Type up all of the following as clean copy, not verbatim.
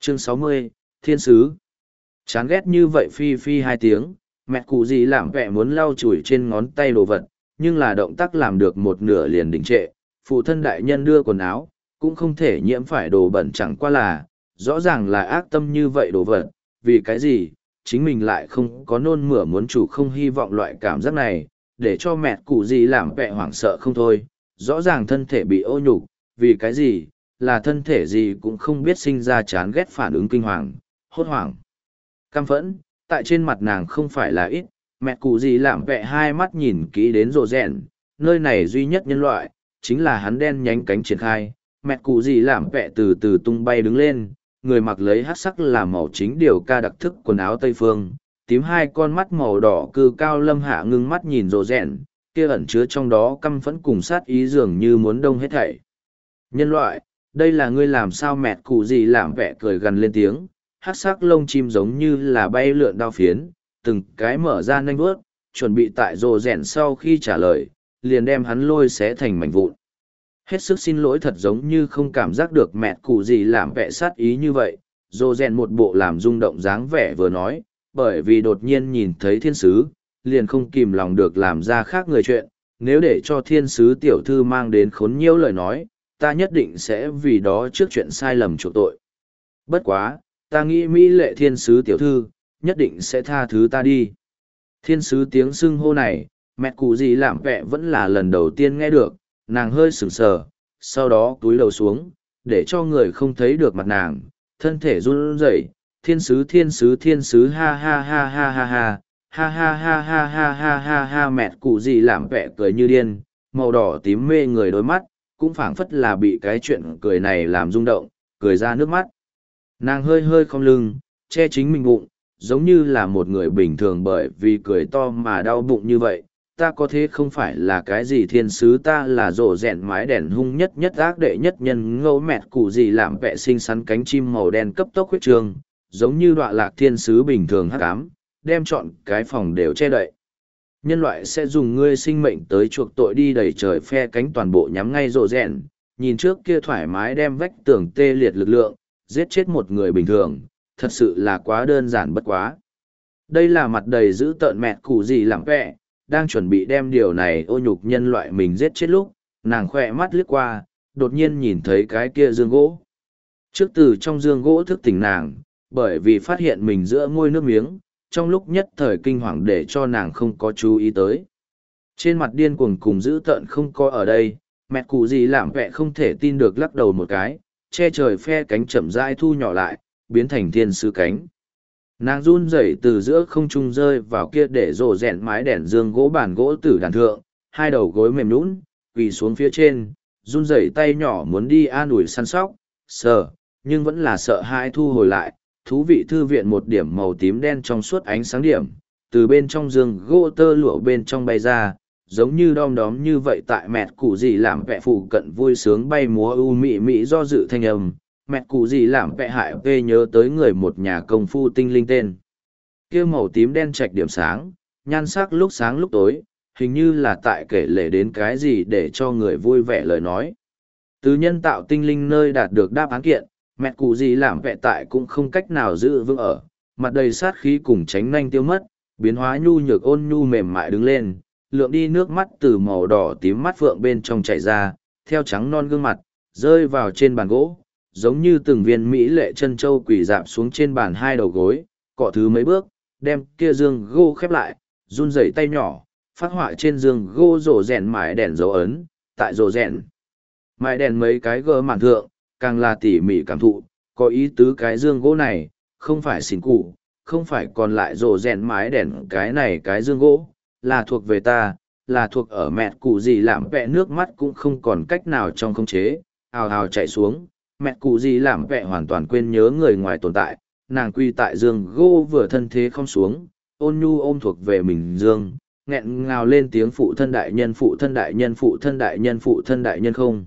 Chương 60, Thiên Sứ. Chán ghét như vậy phi phi hai tiếng, mẹ cụ gì làm vẻ muốn lau chùi trên ngón tay đồ vật, nhưng là động tác làm được một nửa liền đình trệ. Phụ thân đại nhân đưa quần áo, cũng không thể nhiễm phải đồ bẩn, chẳng qua là, rõ ràng là ác tâm như vậy đồ vật, vì cái gì, chính mình lại không có nôn mửa muốn chủ không hy vọng loại cảm giác này, để cho mẹ cụ gì làm vẻ hoảng sợ không thôi, rõ ràng thân thể bị ô nhục, vì cái gì, là thân thể gì cũng không biết sinh ra chán ghét phản ứng kinh hoàng, hốt hoảng. Căm phẫn, tại trên mặt nàng không phải là ít, mẹ cụ gì làm vẻ hai mắt nhìn kỹ đến rồ rèn, nơi này duy nhất nhân loại, chính là hắn đen nhánh cánh triển khai, mẹ cụ gì làm vẻ từ từ tung bay đứng lên, người mặc lấy hát sắc là màu chính điều ca đặc thức quần áo Tây Phương, tím hai con mắt màu đỏ cư cao lâm hạ ngưng mắt nhìn rồ rèn, kia ẩn chứa trong đó căm phẫn cùng sát ý dường như muốn đông hết thảy. Nhân loại, đây là ngươi làm sao mẹ cụ gì làm vẻ cười gần lên tiếng, hát sắc lông chim giống như là bay lượn đao phiến, từng cái mở ra nanh vuốt, chuẩn bị tại rồ rèn sau khi trả lời, liền đem hắn lôi xé thành mảnh vụn. Hết sức xin lỗi, thật giống như không cảm giác được mẹ cụ gì làm vẻ sát ý như vậy, rồ rèn một bộ làm rung động dáng vẻ vừa nói, bởi vì đột nhiên nhìn thấy thiên sứ, liền không kìm lòng được làm ra khác người chuyện, nếu để cho thiên sứ tiểu thư mang đến khốn nhiễu lời nói, ta nhất định sẽ vì đó trước chuyện sai lầm chuộc tội. Bất quá, ta nghĩ mỹ lệ thiên sứ tiểu thư, nhất định sẽ tha thứ ta đi. Thiên sứ tiếng xưng hô này, mẹ cụ gì làm vẻ vẫn là lần đầu tiên nghe được, nàng hơi sửng sờ, sau đó túi đầu xuống, để cho người không thấy được mặt nàng, thân thể run rẩy. Thiên sứ thiên sứ thiên sứ ha ha ha ha ha ha, ha ha ha ha ha ha ha ha, mẹ cụ gì làm vẻ cười như điên, màu đỏ tím mê người đôi mắt, cũng phảng phất là bị cái chuyện cười này làm rung động, cười ra nước mắt. Nàng hơi hơi cong lưng, che chính mình bụng, giống như là một người bình thường bởi vì cười to mà đau bụng như vậy. Ta có thế không phải là cái gì thiên sứ, ta là rổ rẹn mái đèn hung nhất nhất ác đệ nhất nhân ngẫu mẹt cụ gì làm vệ sinh sắn cánh chim màu đen cấp tốc huyết trường, giống như đọa lạc thiên sứ bình thường hắc ám, đem trọn cái phòng đều che đậy. Nhân loại sẽ dùng ngươi sinh mệnh tới chuộc tội đi, đầy trời phe cánh toàn bộ nhắm ngay rổ rẹn, nhìn trước kia thoải mái đem vách tường tê liệt lực lượng, giết chết một người bình thường, thật sự là quá đơn giản bất quá. Đây là mặt đầy dữ tợn mẹt cụ gì làm vẹ, đang chuẩn bị đem điều này ô nhục nhân loại mình giết chết lúc, nàng khỏe mắt liếc qua, đột nhiên nhìn thấy cái kia giường gỗ. Trước từ trong giường gỗ thức tỉnh nàng, bởi vì phát hiện mình giữa ngôi nước miếng, trong lúc nhất thời kinh hoàng để cho nàng không có chú ý tới. Trên mặt điên cuồng cùng dữ tợn không có ở đây, mẹ cụ gì làm vẹ không thể tin được lắc đầu một cái, che trời phe cánh chậm rãi thu nhỏ lại, biến thành thiên sứ cánh. Nàng run rẩy từ giữa không trung rơi vào kia để rồ rèn mái đèn dương gỗ bàn gỗ tử đàn thượng, hai đầu gối mềm nhũn, quỳ xuống phía trên, run rẩy tay nhỏ muốn đi an ủi săn sóc, sờ, nhưng vẫn là sợ hãi thu hồi lại. Thú vị thư viện một điểm màu tím đen trong suốt ánh sáng điểm, từ bên trong giường gỗ tơ lụa bên trong bay ra, giống như đom đóm như vậy tại mẹt cụ gì làm vẹ phụ cận vui sướng bay múa u mị mị do dự thanh âm. Mẹt cụ gì làm vẹ hại vê nhớ tới người một nhà công phu tinh linh tên. Kia màu tím đen trạch điểm sáng, nhan sắc lúc sáng lúc tối, hình như là tại kể lể đến cái gì để cho người vui vẻ lời nói. Từ nhân tạo tinh linh nơi đạt được đáp án kiện, mẹ cụ gì làm vẹ tại cũng không cách nào giữ vững ở, mặt đầy sát khí cùng tránh nanh tiêu mất, biến hóa nhu nhược ôn nhu mềm mại đứng lên, lượng đi nước mắt từ màu đỏ tím mắt phượng bên trong chảy ra, theo trắng non gương mặt, rơi vào trên bàn gỗ, giống như từng viên mỹ lệ chân châu quỳ dạp xuống trên bàn hai đầu gối, cọ thứ mấy bước, đem kia giường gỗ khép lại, run rẩy tay nhỏ, phát họa trên giường gỗ rổ rèn mái đèn dấu ấn, tại rổ rèn. Mái đèn mấy cái gờ màn thượng, càng là tỉ mỉ cảm thụ, có ý tứ cái giường gỗ này, không phải xỉn cụ, không phải còn lại rổ rèn mái đèn cái này cái giường gỗ, là thuộc về ta, là thuộc ở mẹ cụ gì làm vẹ nước mắt cũng không còn cách nào trong khống chế, ào ào chạy xuống, mẹ cụ gì làm vẹ hoàn toàn quên nhớ người ngoài tồn tại, nàng quy tại giường gỗ vừa thân thế không xuống, ôn nhu ôm thuộc về mình giường, nghẹn ngào lên tiếng phụ thân đại nhân phụ thân đại nhân phụ thân đại nhân phụ thân đại nhân không.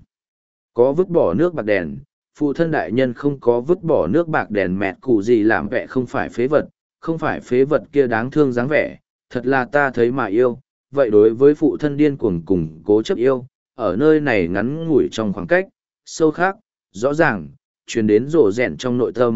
Có vứt bỏ nước bạc đèn, phụ thân đại nhân không có vứt bỏ nước bạc đèn, mẹ cụ gì làm vẹ không phải phế vật, không phải phế vật kia đáng thương dáng vẻ, thật là ta thấy mà yêu, vậy đối với phụ thân điên cuồng cùng cố chấp yêu, ở nơi này ngắn ngủi trong khoảng cách, sâu khác, rõ ràng, truyền đến rổ rẹn trong nội tâm,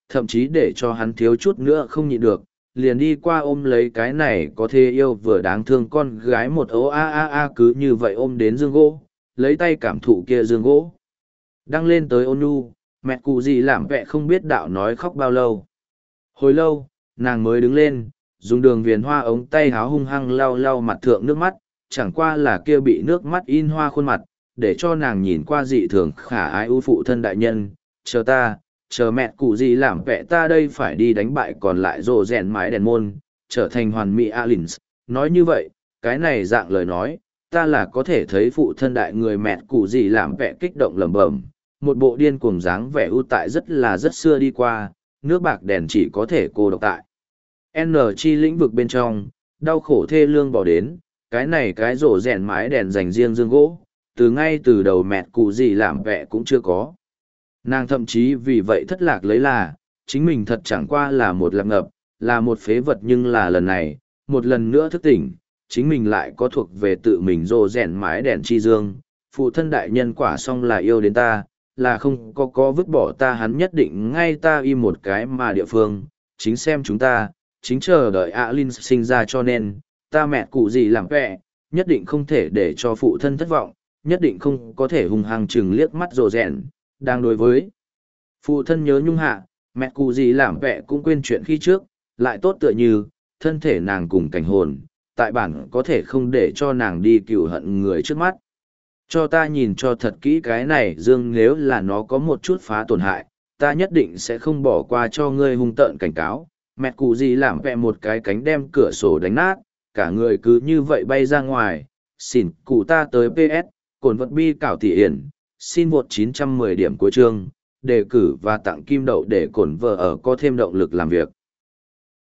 thậm chí để cho hắn thiếu chút nữa không nhịn được, liền đi qua ôm lấy cái này có thể yêu vừa đáng thương con gái một ấu cứ như vậy ôm đến giường gỗ, lấy tay cảm thụ kia giường gỗ. Đăng lên tới ôn nhu, mẹ cụ gì làm vẹ không biết đạo nói khóc bao lâu. Hồi lâu, nàng mới đứng lên, dùng đường viền hoa ống tay háo hung hăng lau lau mặt thượng nước mắt, chẳng qua là kia bị nước mắt in hoa khuôn mặt, để cho nàng nhìn qua dị thường khả ái ưu phụ thân đại nhân, chờ ta, chờ mẹ cụ gì làm vẹ ta đây phải đi đánh bại còn lại rồ rèn mái đèn môn, trở thành hoàn mỹ Alins. Nói như vậy, cái này dạng lời nói, ta là có thể thấy phụ thân đại người mẹ cụ gì làm vẹ kích động lẩm bẩm, một bộ điên cuồng dáng vẻ ưu tại rất xưa đi qua, nước bạc đèn chỉ có thể cô độc tại. N chi lĩnh vực bên trong, đau khổ thê lương bỏ đến, cái này cái rổ rèn mái đèn dành riêng dương gỗ, từ ngay từ đầu mẹ cụ gì làm vẹ cũng chưa có. Nàng thậm chí vì vậy thất lạc lấy là, chính mình thật chẳng qua là một lạc ngập, là một phế vật, nhưng là lần này, một lần nữa thức tỉnh, chính mình lại có thuộc về tự mình rổ rèn mái đèn chi dương, phụ thân đại nhân quả xong là yêu đến ta, là không có vứt bỏ ta, hắn nhất định ngay ta y một cái mà địa phương, chính xem chúng ta, chính chờ đợi Alin sinh ra, cho nên, ta mẹ cụ gì làm vẹ, nhất định không thể để cho phụ thân thất vọng, nhất định không có thể hung hăng chừng liếc mắt rồ rèn, đang đối với. Phụ thân nhớ nhung hạ, mẹ cụ gì làm vẹ cũng quên chuyện khi trước, lại tốt tựa như, thân thể nàng cùng cảnh hồn, tại bản có thể không để cho nàng đi cựu hận người trước mắt. Cho ta nhìn cho thật kỹ cái này dương, nếu là nó có một chút phá tổn hại, ta nhất định sẽ không bỏ qua cho ngươi, hung tợn cảnh cáo. Mẹ cụ gì làm vẹ một cái cánh đem cửa sổ đánh nát, cả người cứ như vậy bay ra ngoài. Xỉn cụ ta tới PS, cồn vật bi cảo thị hiển, xin vượt 910 điểm cuối chương, đề cử và tặng kim đậu để cồn vợ ở có thêm động lực làm việc.